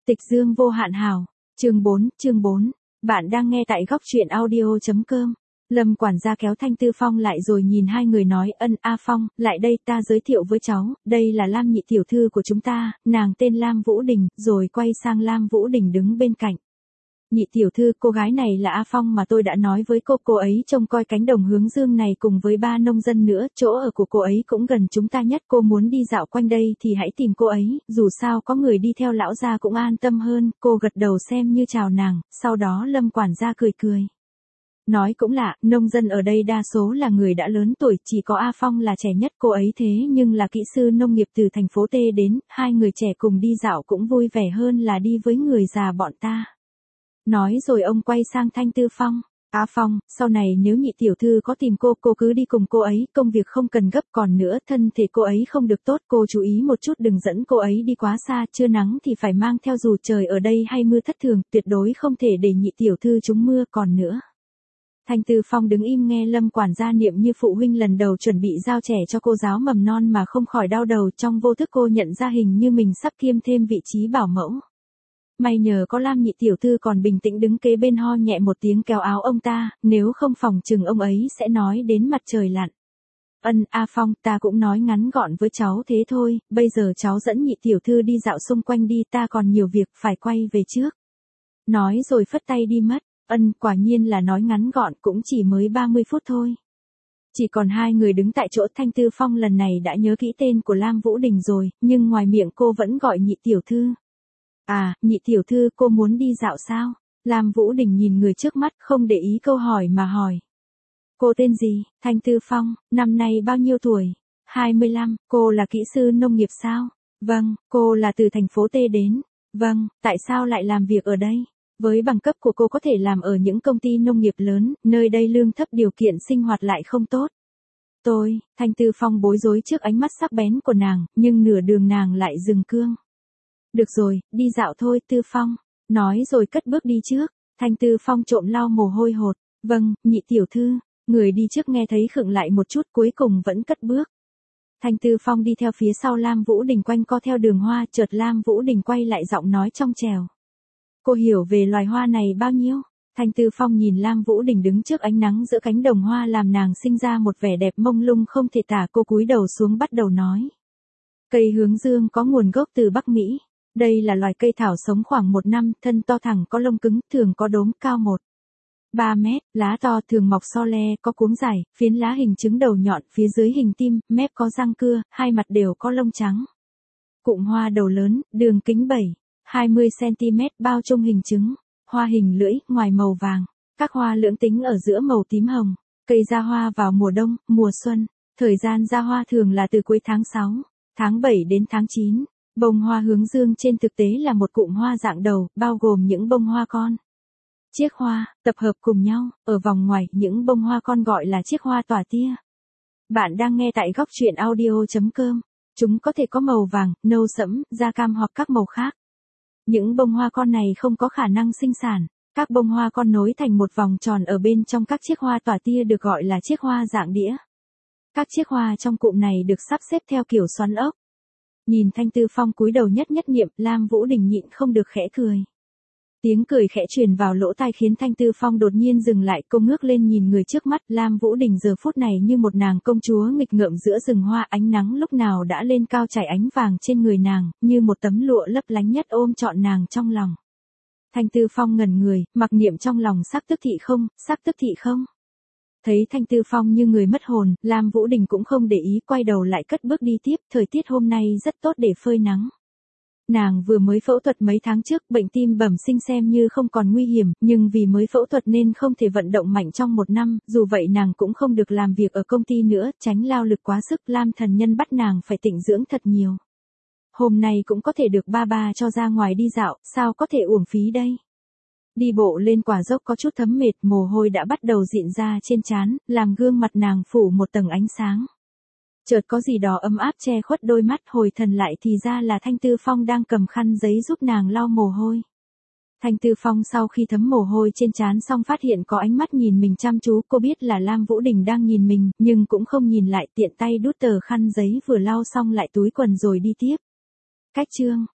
Tịch dương vô hạn hào. Chương 4. Bạn đang nghe tại góc truyện audio.com. Lâm quản gia kéo Thanh Tư Phong lại rồi nhìn hai người nói, A Phong, lại đây ta giới thiệu với cháu, đây là Lam nhị tiểu thư của chúng ta, nàng tên Lam Vũ Đình, rồi quay sang Lam Vũ Đình đứng bên cạnh. Nhị tiểu thư, cô gái này là A Phong mà tôi đã nói với cô ấy trông coi cánh đồng hướng dương này cùng với 3 nông dân nữa, chỗ ở của cô ấy cũng gần chúng ta nhất, cô muốn đi dạo quanh đây thì hãy tìm cô ấy, dù sao có người đi theo lão gia cũng an tâm hơn, cô gật đầu xem như chào nàng, sau đó Lâm quản gia cười cười. Nói cũng lạ, nông dân ở đây đa số là người đã lớn tuổi, chỉ có A Phong là trẻ nhất, cô ấy thế nhưng là kỹ sư nông nghiệp từ thành phố T đến, hai người trẻ cùng đi dạo cũng vui vẻ hơn là đi với người già bọn ta. Nói rồi ông quay sang Thanh Tư Phong. A Phong, sau này nếu nhị tiểu thư có tìm cô cứ đi cùng cô ấy, công việc không cần gấp, còn nữa thân thể cô ấy không được tốt, cô chú ý một chút đừng dẫn cô ấy đi quá xa, trưa nắng thì phải mang theo dù trời ở đây hay mưa thất thường, tuyệt đối không thể để nhị tiểu thư trúng mưa, còn nữa. Thanh Tư Phong đứng im nghe Lâm quản gia niệm như phụ huynh lần đầu chuẩn bị giao trẻ cho cô giáo mầm non mà không khỏi đau đầu, trong vô thức cô nhận ra hình như mình sắp kiêm thêm vị trí bảo mẫu. May nhờ có Lam nhị tiểu thư còn bình tĩnh đứng kế bên ho nhẹ một tiếng kéo áo ông ta, nếu không phòng chừng ông ấy sẽ nói đến mặt trời lặn. A Phong, ta cũng nói ngắn gọn với cháu thế thôi, bây giờ cháu dẫn nhị tiểu thư đi dạo xung quanh đi, ta còn nhiều việc phải quay về trước. Nói rồi phất tay đi mất. Quả nhiên là nói ngắn gọn, cũng chỉ mới 30 phút thôi. Chỉ còn hai người đứng tại chỗ, Thanh Tư Phong lần này đã nhớ kỹ tên của Lam Vũ Đình rồi, nhưng ngoài miệng cô vẫn gọi nhị tiểu thư. À, nhị tiểu thư, cô muốn đi dạo sao? Lam Vũ Đình nhìn người trước mắt, không để ý câu hỏi mà hỏi. Cô tên gì? Thanh Tư Phong, năm nay bao nhiêu tuổi? 25, cô là kỹ sư nông nghiệp sao? Vâng, cô là từ thành phố T đến. Vâng, tại sao lại làm việc ở đây? Với bằng cấp của cô có thể làm ở những công ty nông nghiệp lớn, nơi đây lương thấp điều kiện sinh hoạt lại không tốt. Thanh Tư Phong bối rối trước ánh mắt sắc bén của nàng, nhưng nửa đường nàng lại dừng cương. Được rồi, đi dạo thôi Tư Phong. Nói rồi cất bước đi trước. Thanh Tư Phong trộm lau mồ hôi hột. Vâng, nhị tiểu thư. Người đi trước nghe thấy khựng lại một chút, cuối cùng vẫn cất bước. Thanh Tư Phong đi theo phía sau Lam Vũ Đình quanh co theo đường hoa, chợt Lam Vũ Đình quay lại giọng nói trong trẻo. Cô hiểu về loài hoa này bao nhiêu? Thanh Tư Phong nhìn Lam Vũ Đình đứng trước ánh nắng giữa cánh đồng hoa làm nàng sinh ra một vẻ đẹp mông lung không thể tả, cô cúi đầu xuống bắt đầu nói. Cây hướng dương có nguồn gốc từ Bắc Mỹ. Đây là loài cây thảo sống khoảng 1 năm, thân to thẳng có lông cứng, thường có đốm cao 1-3 mét, lá to thường mọc so le, có cuống dài, phiến lá hình trứng đầu nhọn, phía dưới hình tim, mép có răng cưa, hai mặt đều có lông trắng. Cụm hoa đầu lớn, đường kính 7-20 cm, bao trung hình trứng, hoa hình lưỡi, ngoài màu vàng, các hoa lưỡng tính ở giữa màu tím hồng, cây ra hoa vào mùa đông, mùa xuân, thời gian ra hoa thường là từ cuối tháng 6, tháng 7 đến tháng 9. Bông hoa hướng dương trên thực tế là một cụm hoa dạng đầu, bao gồm những bông hoa con. Chiếc hoa, tập hợp cùng nhau, ở vòng ngoài, những bông hoa con gọi là chiếc hoa tỏa tia. Bạn đang nghe tại góc truyện audio.com. Chúng có thể có màu vàng, nâu sẫm, da cam hoặc các màu khác. Những bông hoa con này không có khả năng sinh sản. Các bông hoa con nối thành một vòng tròn ở bên trong các chiếc hoa tỏa tia được gọi là chiếc hoa dạng đĩa. Các chiếc hoa trong cụm này được sắp xếp theo kiểu xoắn ốc. Nhìn Thanh Tư Phong cúi đầu nhất niệm, Lam Vũ Đình nhịn không được khẽ cười. Tiếng cười khẽ truyền vào lỗ tai khiến Thanh Tư Phong đột nhiên dừng lại, cô ngước lên nhìn người trước mắt, Lam Vũ Đình giờ phút này như một nàng công chúa nghịch ngợm giữa rừng hoa, ánh nắng lúc nào đã lên cao trải ánh vàng trên người nàng, như một tấm lụa lấp lánh nhất ôm trọn nàng trong lòng. Thanh Tư Phong ngẩn người, mặc niệm trong lòng sắc tức thị không. Thấy Thanh Tư Phong như người mất hồn, Lam Vũ Đình cũng không để ý, quay đầu lại cất bước đi tiếp, thời tiết hôm nay rất tốt để phơi nắng. Nàng vừa mới phẫu thuật mấy tháng trước, bệnh tim bẩm sinh xem như không còn nguy hiểm, nhưng vì mới phẫu thuật nên không thể vận động mạnh trong 1 năm, dù vậy nàng cũng không được làm việc ở công ty nữa, tránh lao lực quá sức, Lam thần nhân bắt nàng phải tịnh dưỡng thật nhiều. Hôm nay cũng có thể được ba cho ra ngoài đi dạo, sao có thể uổng phí đây? Đi bộ lên quả dốc có chút thấm mệt, mồ hôi đã bắt đầu rịn ra trên trán, làm gương mặt nàng phủ một tầng ánh sáng. Chợt có gì đó ấm áp che khuất đôi mắt, hồi thần lại thì ra là Thanh Tư Phong đang cầm khăn giấy giúp nàng lau mồ hôi. Thanh Tư Phong sau khi thấm mồ hôi trên trán xong phát hiện có ánh mắt nhìn mình chăm chú, cô biết là Lam Vũ Đình đang nhìn mình, nhưng cũng không nhìn lại, tiện tay đút tờ khăn giấy vừa lau xong lại túi quần rồi đi tiếp. Cách chương